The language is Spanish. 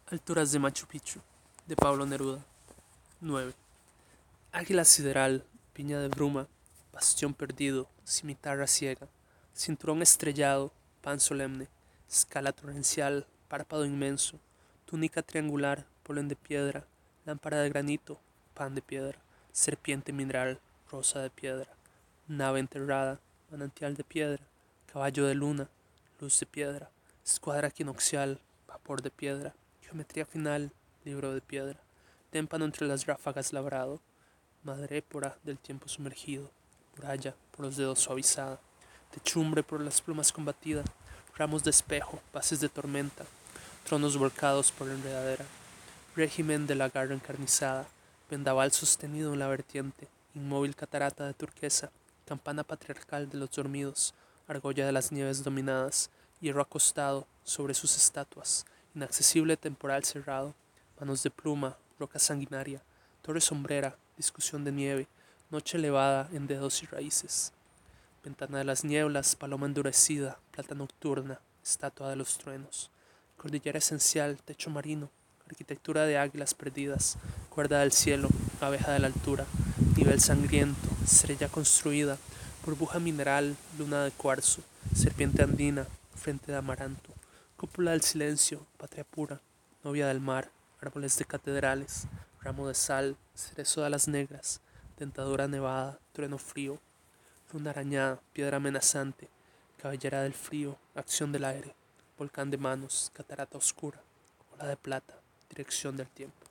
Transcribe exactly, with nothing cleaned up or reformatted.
Alturas de Machu Picchu, de Pablo Neruda. nueve. Águila sideral, piña de bruma, bastión perdido, cimitarra ciega, cinturón estrellado, pan solemne, escala torrencial, párpado inmenso, túnica triangular, polen de piedra, lámpara de granito, pan de piedra, serpiente mineral, rosa de piedra, nave enterrada, manantial de piedra, caballo de luna, luz de piedra, escuadra equinoccial, vapor de piedra, geometría final, libro de piedra, témpano entre las ráfagas labrado, madrépora del tiempo sumergido, muralla por los dedos suavizada, techumbre por las plumas combatida, ramos de espejo, bases de tormenta, tronos volcados por la enredadera, régimen de la garra encarnizada, vendaval sostenido en la vertiente, inmóvil catarata de turquesa, campana patriarcal de los dormidos, argolla de las nieves dominadas, hierro acostado sobre sus estatuas, inaccesible temporal cerrado, manos de pluma, roca sanguinaria, torre sombrera, discusión de nieve, noche elevada en dedos y raíces, ventana de las nieblas, paloma endurecida, plata nocturna, estatua de los truenos, cordillera esencial, techo marino, arquitectura de águilas perdidas, cuerda del cielo, abeja de la altura, nivel sangriento, estrella construida, burbuja mineral, luna de cuarzo, serpiente andina, frente de amaranto, cúpula del silencio, patria pura, novia del mar, árboles de catedrales, ramo de sal, cerezo de alas negras, dentadura nevada, trueno frío, luna arañada, piedra amenazante, cabellera del frío, acción del aire, volcán de manos, catarata oscura, ola de plata, dirección del tiempo.